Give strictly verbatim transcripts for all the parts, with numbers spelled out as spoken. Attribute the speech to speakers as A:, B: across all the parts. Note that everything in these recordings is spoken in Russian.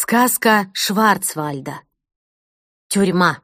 A: Сказка Шварцвальда. Тюрьма.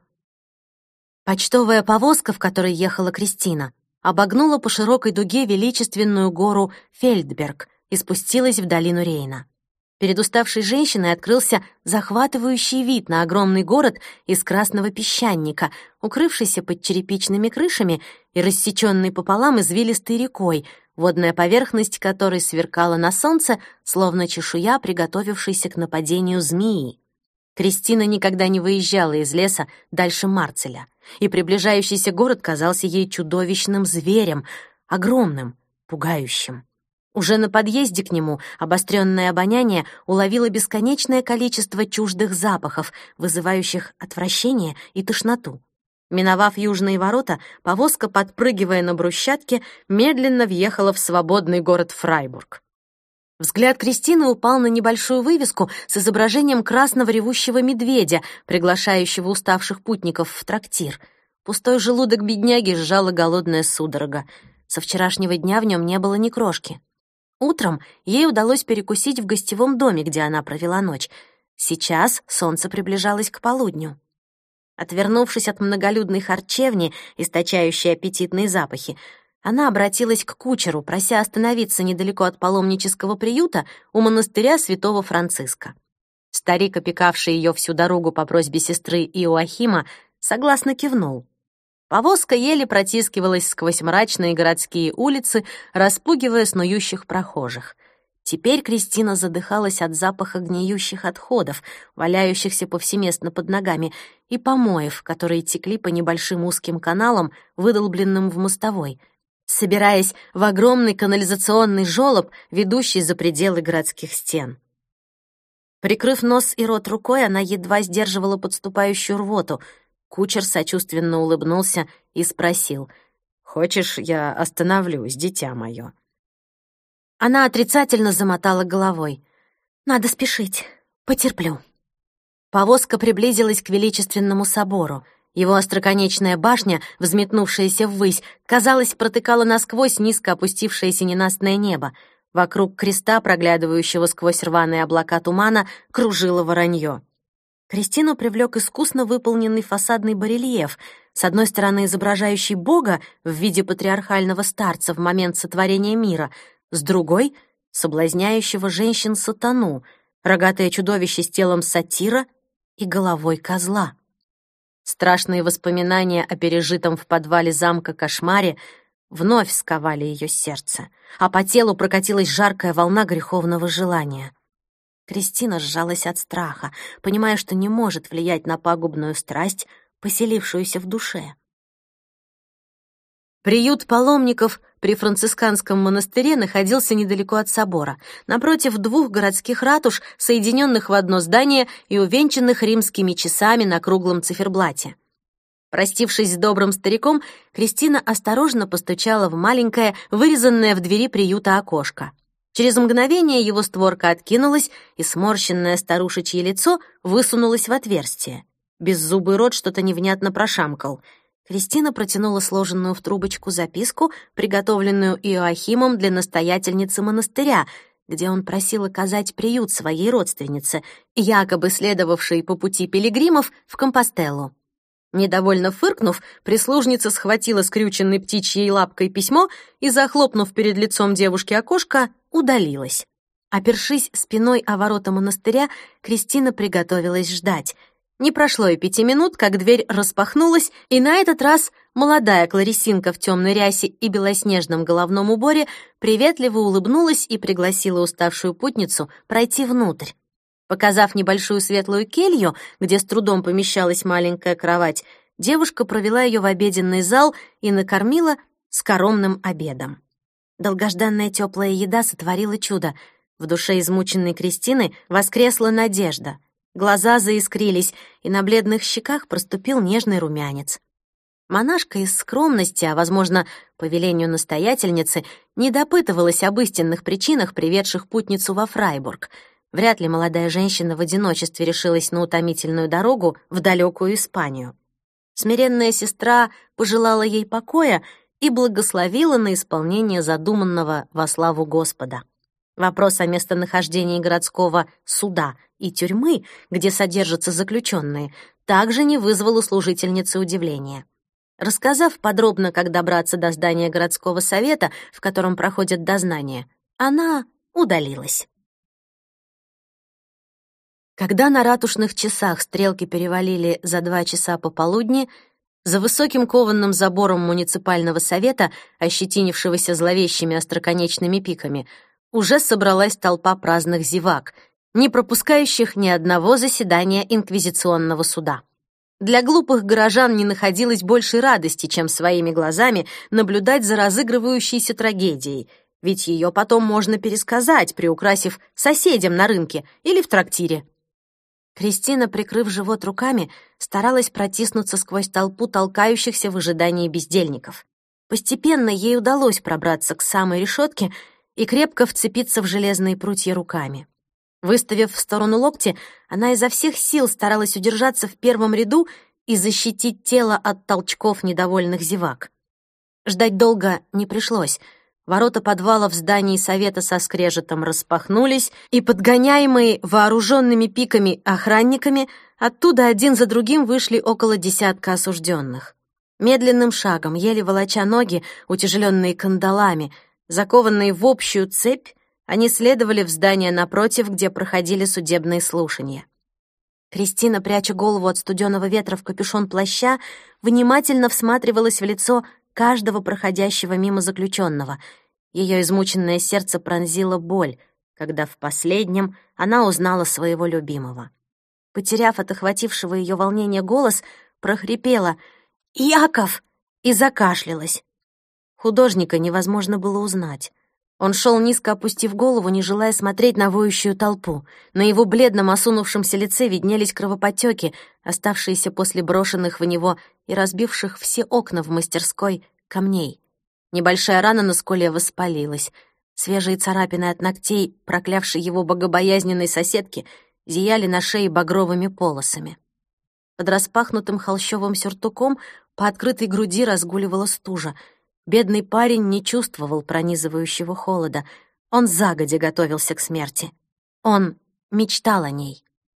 A: Почтовая повозка, в которой ехала Кристина, обогнула по широкой дуге величественную гору Фельдберг и спустилась в долину Рейна. Перед уставшей женщиной открылся захватывающий вид на огромный город из красного песчаника, укрывшийся под черепичными крышами и рассеченный пополам извилистой рекой, водная поверхность которой сверкала на солнце, словно чешуя, приготовившейся к нападению змеи. Кристина никогда не выезжала из леса дальше Марцеля, и приближающийся город казался ей чудовищным зверем, огромным, пугающим. Уже на подъезде к нему обострённое обоняние уловило бесконечное количество чуждых запахов, вызывающих отвращение и тошноту. Миновав южные ворота, повозка, подпрыгивая на брусчатке, медленно въехала в свободный город Фрайбург. Взгляд Кристины упал на небольшую вывеску с изображением красного ревущего медведя, приглашающего уставших путников в трактир. Пустой желудок бедняги сжала голодная судорога. Со вчерашнего дня в нем не было ни крошки. Утром ей удалось перекусить в гостевом доме, где она провела ночь. Сейчас солнце приближалось к полудню. Отвернувшись от многолюдной харчевни, источающей аппетитные запахи, она обратилась к кучеру, прося остановиться недалеко от паломнического приюта у монастыря святого Франциска. Старик, опекавший ее всю дорогу по просьбе сестры Иоахима, согласно кивнул. Повозка еле протискивалась сквозь мрачные городские улицы, распугивая снующих прохожих. Теперь Кристина задыхалась от запаха гниющих отходов, валяющихся повсеместно под ногами, и помоев, которые текли по небольшим узким каналам, выдолбленным в мостовой, собираясь в огромный канализационный жёлоб, ведущий за пределы городских стен. Прикрыв нос и рот рукой, она едва сдерживала подступающую рвоту. Кучер сочувственно улыбнулся и спросил: «Хочешь, я остановлюсь, дитя мое?» Она отрицательно замотала головой. «Надо спешить. Потерплю». Повозка приблизилась к величественному собору. Его остроконечная башня, взметнувшаяся ввысь, казалось, протыкала насквозь низко опустившееся ненастное небо. Вокруг креста, проглядывающего сквозь рваные облака тумана, кружило воронье. Кристину привлек искусно выполненный фасадный барельеф, с одной стороны изображающий Бога в виде патриархального старца в момент сотворения мира, с другой — соблазняющего женщин сатану, рогатое чудовище с телом сатира и головой козла. Страшные воспоминания о пережитом в подвале замка кошмаре вновь сковали ее сердце, а по телу прокатилась жаркая волна греховного желания. Кристина сжалась от страха, понимая, что не может влиять на пагубную страсть, поселившуюся в душе. Приют паломников при францисканском монастыре находился недалеко от собора, напротив двух городских ратуш, соединенных в одно здание и увенчанных римскими часами на круглом циферблате. Простившись с добрым стариком, Кристина осторожно постучала в маленькое, вырезанное в двери приюта окошко. Через мгновение его створка откинулась, и сморщенное старушечье лицо высунулось в отверстие. Беззубый рот что-то невнятно прошамкал. Кристина протянула сложенную в трубочку записку, приготовленную Иоахимом для настоятельницы монастыря, где он просил оказать приют своей родственнице, якобы следовавшей по пути пилигримов в Компостеллу. Недовольно фыркнув, прислужница схватила скрюченной птичьей лапкой письмо и, захлопнув перед лицом девушки окошко, удалилась. Опершись спиной о ворота монастыря, Кристина приготовилась ждать. Не прошло и пяти минут, как дверь распахнулась, и на этот раз молодая кларисинка в темной рясе и белоснежном головном уборе приветливо улыбнулась и пригласила уставшую путницу пройти внутрь. Показав небольшую светлую келью, где с трудом помещалась маленькая кровать, девушка провела ее в обеденный зал и накормила скоромным обедом. Долгожданная теплая еда сотворила чудо. В душе измученной Кристины воскресла надежда. Глаза заискрились, и на бледных щеках проступил нежный румянец. Монашка из скромности, а, возможно, по велению настоятельницы, не допытывалась об истинных причинах, приведших путницу во Фрайбург. Вряд ли молодая женщина в одиночестве решилась на утомительную дорогу в далекую Испанию. Смиренная сестра пожелала ей покоя и благословила на исполнение задуманного во славу Господа. Вопрос о местонахождении городского суда и тюрьмы, где содержатся заключенные, также не вызвал у служительницы удивления. Рассказав подробно, как добраться до здания городского совета, в котором проходят дознания, она удалилась. Когда на ратушных часах стрелки перевалили за два часа пополудни, за высоким кованым забором муниципального совета, ощетинившегося зловещими остроконечными пиками, уже собралась толпа праздных зевак, не пропускающих ни одного заседания инквизиционного суда. Для глупых горожан не находилось большей радости, чем своими глазами наблюдать за разыгрывающейся трагедией, ведь ее потом можно пересказать, приукрасив соседям на рынке или в трактире. Кристина, прикрыв живот руками, старалась протиснуться сквозь толпу толкающихся в ожидании бездельников. Постепенно ей удалось пробраться к самой решетке и крепко вцепиться в железные прутья руками. Выставив в сторону локти, она изо всех сил старалась удержаться в первом ряду и защитить тело от толчков недовольных зевак. Ждать долго не пришлось. Ворота подвала в здании совета со скрежетом распахнулись, и, подгоняемые вооруженными пиками охранниками, оттуда один за другим вышли около десятка осужденных. Медленным шагом, еле волоча ноги, утяжеленные кандалами, закованные в общую цепь, они следовали в здание напротив, где проходили судебные слушания. Кристина, пряча голову от студеного ветра в капюшон плаща, внимательно всматривалась в лицо каждого проходящего мимо заключенного. Ее измученное сердце пронзило боль, когда в последнем она узнала своего любимого. Потеряв от охватившего ее волнения голос, прохрипела «Яков!» и закашлялась. Художника невозможно было узнать. Он шел низко опустив голову, не желая смотреть на воющую толпу. На его бледном осунувшемся лице виднелись кровоподтеки, оставшиеся после брошенных в него и разбивших все окна в мастерской камней. Небольшая рана на скуле воспалилась. Свежие царапины от ногтей, проклявшей его богобоязненной соседки, зияли на шее багровыми полосами. Под распахнутым холщовым сюртуком по открытой груди разгуливала стужа. Бедный парень не чувствовал пронизывающего холода. Он загодя готовился к смерти. Он мечтал о ней.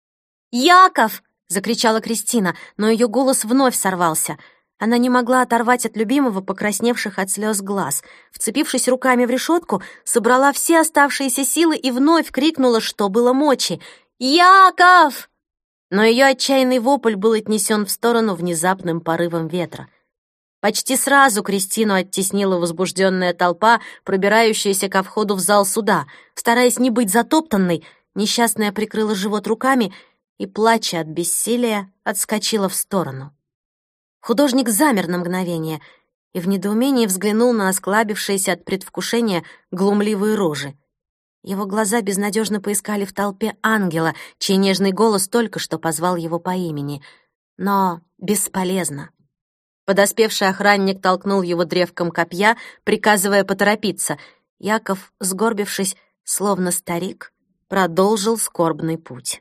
A: «Яков!» — закричала Кристина, но ее голос вновь сорвался. Она не могла оторвать от любимого покрасневших от слез глаз. Вцепившись руками в решетку, собрала все оставшиеся силы и вновь крикнула, что было мочи. «Яков!» Но ее отчаянный вопль был отнесен в сторону внезапным порывом ветра. Почти сразу Кристину оттеснила возбужденная толпа, пробирающаяся ко входу в зал суда. Стараясь не быть затоптанной, несчастная прикрыла живот руками и, плача от бессилия, отскочила в сторону. Художник замер на мгновение и в недоумении взглянул на осклабившиеся от предвкушения глумливые рожи. Его глаза безнадежно поискали в толпе ангела, чей нежный голос только что позвал его по имени. Но бесполезно. Подоспевший охранник толкнул его древком копья, приказывая поторопиться. Яков, сгорбившись, словно старик, продолжил скорбный путь.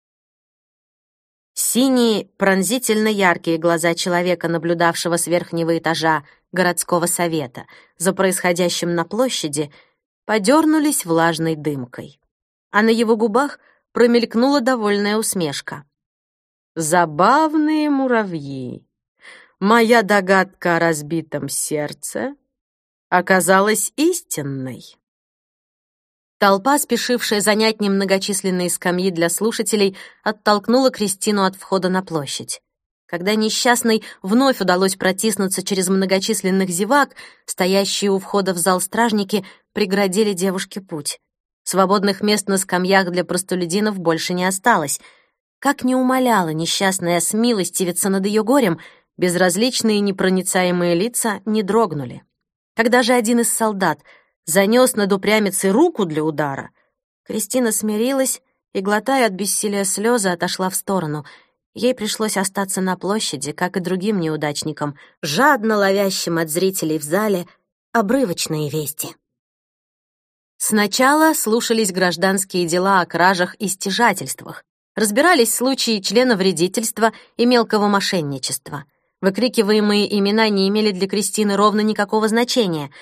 A: Синие, пронзительно яркие глаза человека, наблюдавшего с верхнего этажа городского совета за происходящим на площади, подернулись влажной дымкой, а на его губах промелькнула довольная усмешка. «Забавные муравьи! Моя догадка о разбитом сердце оказалась истинной». Толпа, спешившая занять немногочисленные скамьи для слушателей, оттолкнула Кристину от входа на площадь. Когда несчастной вновь удалось протиснуться через многочисленных зевак, стоящие у входа в зал стражники преградили девушке путь. Свободных мест на скамьях для простолюдинов больше не осталось. Как ни умоляла несчастная смилостивиться над ее горем, безразличные непроницаемые лица не дрогнули. Когда же один из солдат занес над упрямицей руку для удара, Кристина смирилась и, глотая от бессилия слезы, отошла в сторону. Ей пришлось остаться на площади, как и другим неудачникам, жадно ловящим от зрителей в зале обрывочные вести. Сначала слушались гражданские дела о кражах и стяжательствах, разбирались случаи членовредительства и мелкого мошенничества. Выкрикиваемые имена не имели для Кристины ровно никакого значения.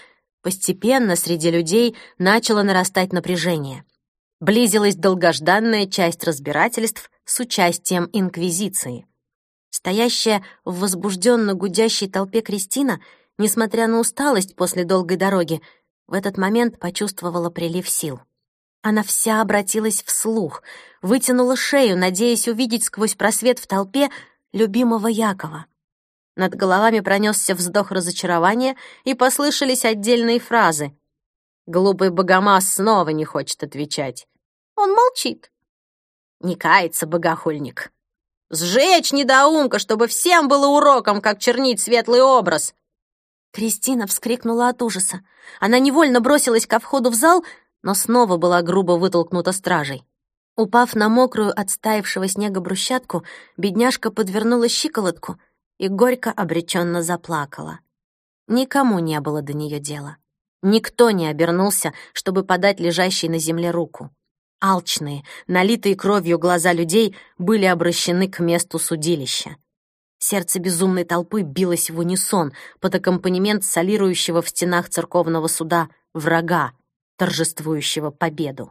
A: Постепенно среди людей начало нарастать напряжение. Близилась долгожданная часть разбирательств с участием Инквизиции. Стоящая в возбужденно гудящей толпе Кристина, несмотря на усталость после долгой дороги, в этот момент почувствовала прилив сил. Она вся обратилась вслух, вытянула шею, надеясь увидеть сквозь просвет в толпе любимого Якова. Над головами пронесся вздох разочарования, и послышались отдельные фразы. Глупый богомаз снова не хочет отвечать. Он молчит. Не кается богохульник. Сжечь, недоумка, чтобы всем было уроком, как чернить светлый образ. Кристина вскрикнула от ужаса. Она невольно бросилась ко входу в зал, но снова была грубо вытолкнута стражей. Упав на мокрую от стаявшего снега брусчатку, бедняжка подвернула щиколотку и горько обреченно заплакала. Никому не было до нее дела. Никто не обернулся, чтобы подать лежащей на земле руку. Алчные, налитые кровью глаза людей были обращены к месту судилища. Сердце безумной толпы билось в унисон под аккомпанемент солирующего в стенах церковного суда врага, торжествующего победу.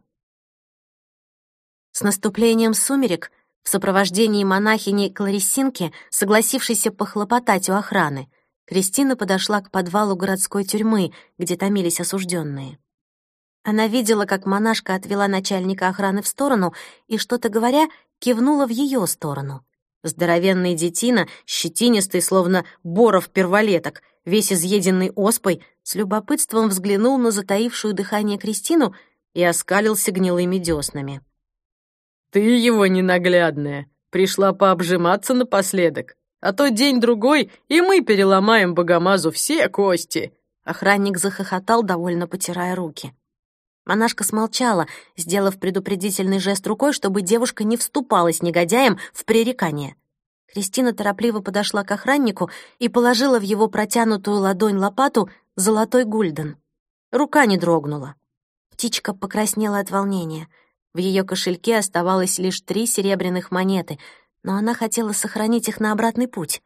A: С наступлением сумерек в сопровождении монахини Клариссинки, согласившейся похлопотать у охраны, Кристина подошла к подвалу городской тюрьмы, где томились осужденные. Она видела, как монашка отвела начальника охраны в сторону и, что-то говоря, кивнула в ее сторону. Здоровенный детина, щетинистый, словно боров перволеток, весь изъеденный оспой, с любопытством взглянул на затаившую дыхание Кристину и оскалился гнилыми деснами.
B: «Ты его ненаглядная, пришла пообжиматься напоследок, а то день-другой, и мы переломаем богомазу все кости!»
A: Охранник захохотал, довольно потирая руки. Монашка смолчала, сделав предупредительный жест рукой, чтобы девушка не вступала с негодяем в пререкание. Кристина торопливо подошла к охраннику и положила в его протянутую ладонь лопату золотой гульден. Рука не дрогнула. Птичка покраснела от волнения. В ее кошельке оставалось лишь три серебряных монеты, но она хотела сохранить их на обратный путь.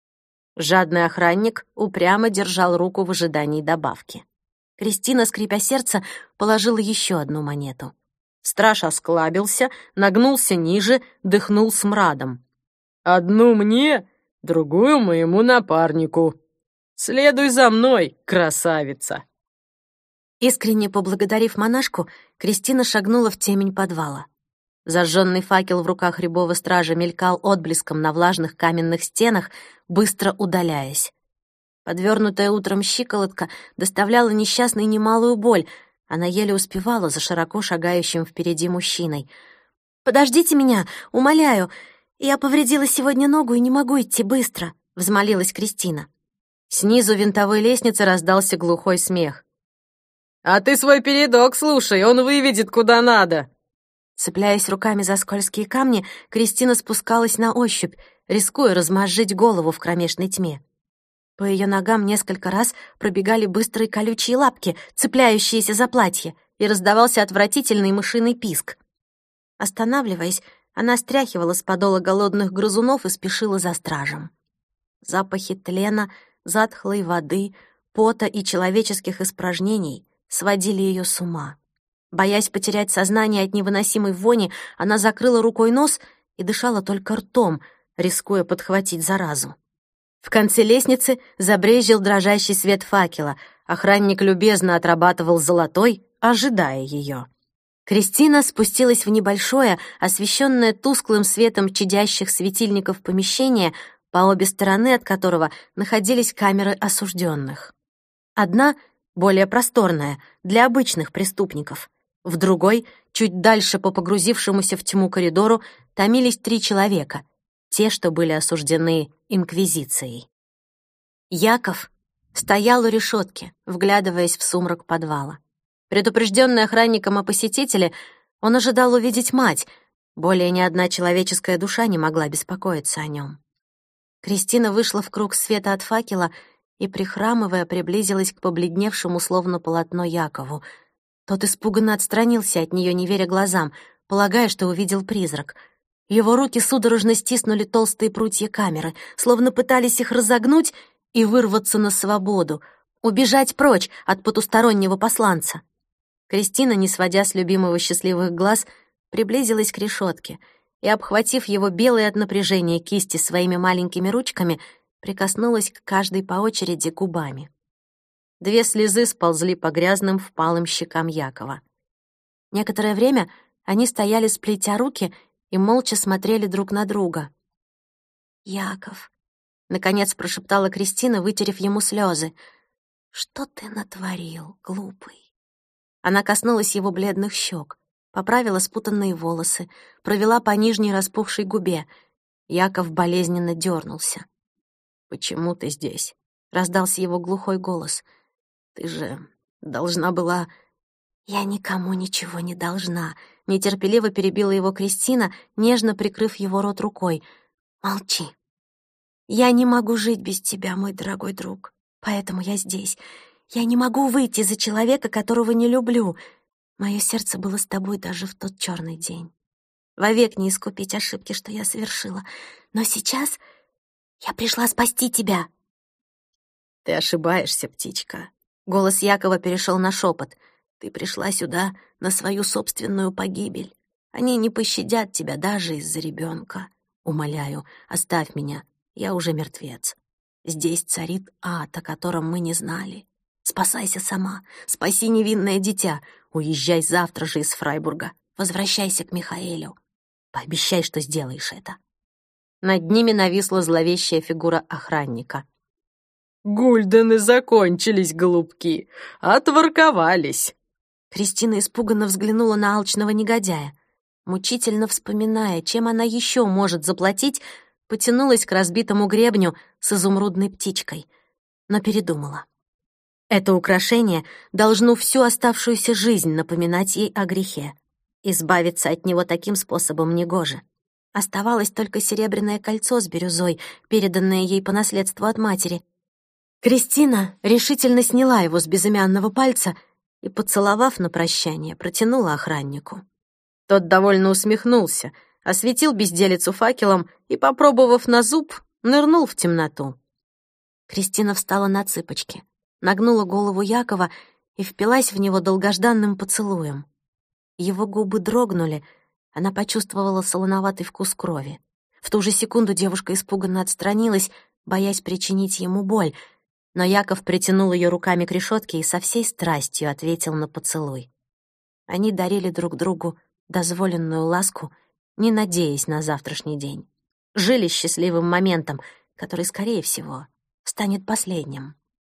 A: Жадный охранник упрямо держал руку в ожидании добавки. Кристина, скрипя сердце, положила еще одну монету. Страж осклабился, нагнулся ниже, дыхнул смрадом.
B: «Одну мне, другую моему напарнику. Следуй за мной, красавица!»
A: Искренне поблагодарив монашку, Кристина шагнула в темень подвала. Зажженный факел в руках рябого стража мелькал отблеском на влажных каменных стенах, быстро удаляясь. Подвернутая утром щиколотка доставляла несчастной немалую боль. Она еле успевала за широко шагающим впереди мужчиной. «Подождите меня, умоляю. Я повредила сегодня ногу и не могу идти быстро», — взмолилась Кристина. Снизу винтовой лестницы раздался глухой смех.
B: «А ты свой передок слушай, он выведет куда надо!»
A: Цепляясь руками за скользкие камни, Кристина спускалась на ощупь, рискуя размозжить голову в кромешной тьме. По ее ногам несколько раз пробегали быстрые колючие лапки, цепляющиеся за платье, и раздавался отвратительный мышиный писк. Останавливаясь, она стряхивала с подола голодных грызунов и спешила за стражем. Запахи тлена, затхлой воды, пота и человеческих испражнений сводили ее с ума. Боясь потерять сознание от невыносимой вони, она закрыла рукой нос и дышала только ртом, рискуя подхватить заразу. В конце лестницы забрезжил дрожащий свет факела. Охранник любезно отрабатывал золотой, ожидая ее. Кристина спустилась в небольшое, освещенное тусклым светом чадящих светильников помещение, по обе стороны от которого находились камеры осужденных. Одна, более просторная, для обычных преступников. В другой, чуть дальше по погрузившемуся в тьму коридору, томились три человека, те, что были осуждены Инквизицией. Яков стоял у решетки, вглядываясь в сумрак подвала. Предупрежденный охранником о посетителе, он ожидал увидеть мать. Более ни одна человеческая душа не могла беспокоиться о нем. Кристина вышла в круг света от факела и, прихрамывая, приблизилась к побледневшему словно полотно Якову. Тот испуганно отстранился от нее, не веря глазам, полагая, что увидел призрак. Его руки судорожно стиснули толстые прутья камеры, словно пытались их разогнуть и вырваться на свободу, убежать прочь от потустороннего посланца. Кристина, не сводя с любимого счастливых глаз, приблизилась к решетке и, обхватив его белые от напряжения кисти своими маленькими ручками, прикоснулась к каждой по очереди губами. Две слезы сползли по грязным впалым щекам Якова. Некоторое время они стояли, сплетя руки, и молча смотрели друг на друга. «Яков», — наконец прошептала Кристина, вытерев ему слезы, — «что ты натворил, глупый?» Она коснулась его бледных щек, поправила спутанные волосы, провела по нижней распухшей губе. Яков болезненно дернулся. «Почему ты здесь?» — раздался его глухой голос. «Ты же должна была...» «Я никому ничего не должна», — нетерпеливо перебила его Кристина, нежно прикрыв его рот рукой. «Молчи. Я не могу жить без тебя, мой дорогой друг, поэтому я здесь. Я не могу выйти за человека, которого не люблю. Мое сердце было с тобой даже в тот черный день. Вовек не искупить ошибки, что я совершила. Но сейчас я пришла спасти тебя». «Ты ошибаешься, птичка». Голос Якова перешел на шепот. «Ты пришла сюда на свою собственную погибель. Они не пощадят тебя даже из-за ребенка. Умоляю, оставь меня, я уже мертвец. Здесь царит ад, о котором мы не знали. Спасайся сама, спаси невинное дитя. Уезжай завтра же из Фрайбурга. Возвращайся к Михаэлю. Пообещай, что сделаешь это». Над ними нависла зловещая фигура охранника.
B: «Гульдены закончились, голубки, отворковались».
A: Кристина испуганно взглянула на алчного негодяя. Мучительно вспоминая, чем она еще может заплатить, потянулась к разбитому гребню с изумрудной птичкой, но передумала. Это украшение должно всю оставшуюся жизнь напоминать ей о грехе. Избавиться от него таким способом негоже. Оставалось только серебряное кольцо с бирюзой, переданное ей по наследству от матери. Кристина решительно сняла его с безымянного пальца и, поцеловав на прощание, протянула охраннику.
B: Тот довольно усмехнулся, осветил безделицу факелом и, попробовав на зуб, нырнул в темноту.
A: Кристина встала на цыпочки, нагнула голову Якова и впилась в него долгожданным поцелуем. Его губы дрогнули, она почувствовала солоноватый вкус крови. В ту же секунду девушка испуганно отстранилась, боясь причинить ему боль, но Яков притянул ее руками к решетке и со всей страстью ответил на поцелуй. Они дарили друг другу дозволенную ласку, не надеясь на завтрашний день. Жили счастливым моментом, который, скорее всего, станет последним.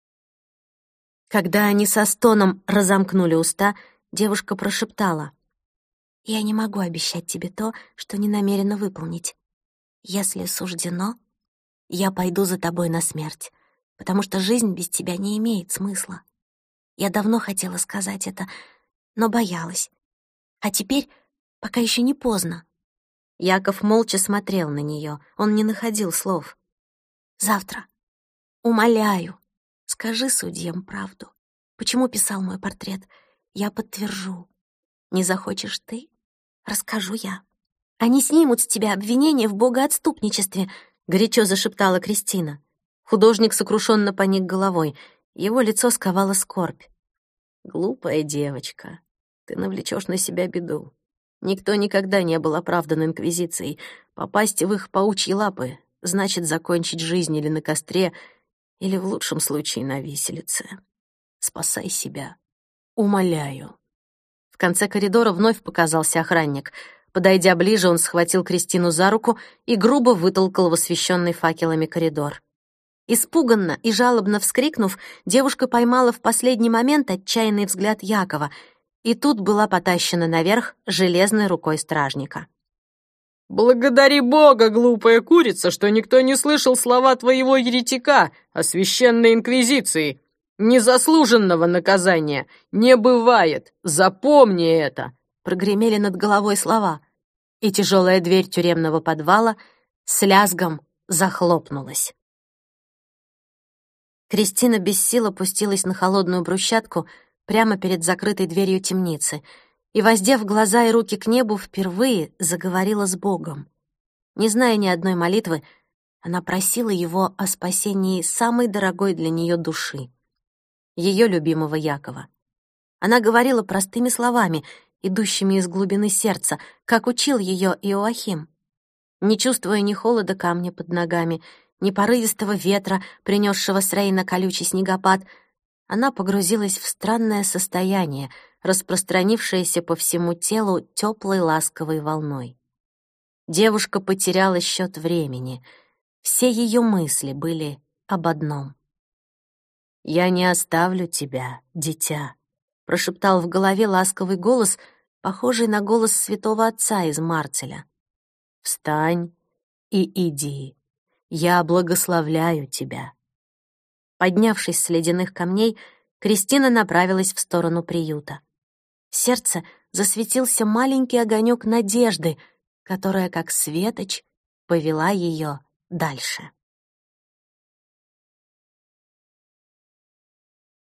A: Когда они со стоном разомкнули уста, девушка прошептала: «Я не могу обещать тебе то, что не намерена выполнить. Если суждено, я пойду за тобой на смерть, потому что жизнь без тебя не имеет смысла. Я давно хотела сказать это, но боялась. А теперь, пока еще не поздно». Яков молча смотрел на нее, он не находил слов. «Завтра, умоляю, скажи судьям правду. Почему писал мой портрет? Я подтвержу. Не захочешь ты? Расскажу я. Они снимут с тебя обвинение в богоотступничестве», — горячо зашептала Кристина. Художник сокрушенно поник головой. Его лицо сковало скорбь. «Глупая девочка, ты навлечешь на себя беду. Никто никогда не был оправдан инквизицией. Попасть в их паучьи лапы значит закончить жизнь или на костре, или в лучшем случае на виселице. Спасай себя. Умоляю». В конце коридора вновь показался охранник. Подойдя ближе, он схватил Кристину за руку и грубо вытолкал в освещенный факелами коридор. Испуганно и жалобно вскрикнув, девушка поймала в последний момент отчаянный взгляд Якова и тут была потащена наверх железной рукой стражника.
B: «Благодари Бога, глупая курица, что никто не слышал слова твоего еретика о священной инквизиции. Незаслуженного наказания не бывает, запомни это!»
A: Прогремели над головой слова, и тяжелая дверь тюремного подвала с лязгом захлопнулась. Кристина без сил опустилась на холодную брусчатку прямо перед закрытой дверью темницы и, воздев глаза и руки к небу, впервые заговорила с Богом. Не зная ни одной молитвы, она просила его о спасении самой дорогой для нее души. ее любимого Якова. Она говорила простыми словами, идущими из глубины сердца, как учил ее Иоахим. Не чувствуя ни холода камня под ногами, ни порывистого ветра, принесшего с Рейна колючий снегопад, она погрузилась в странное состояние, распространившееся по всему телу теплой ласковой волной. Девушка потеряла счет времени. Все ее мысли были об одном. «Я не оставлю тебя, дитя», — прошептал в голове ласковый голос, похожий на голос святого отца из Марцеля. «Встань и иди. Я благословляю тебя». Поднявшись с ледяных камней, Кристина направилась в сторону приюта. В сердце засветился маленький огонек надежды, которая, как светоч, повела ее дальше.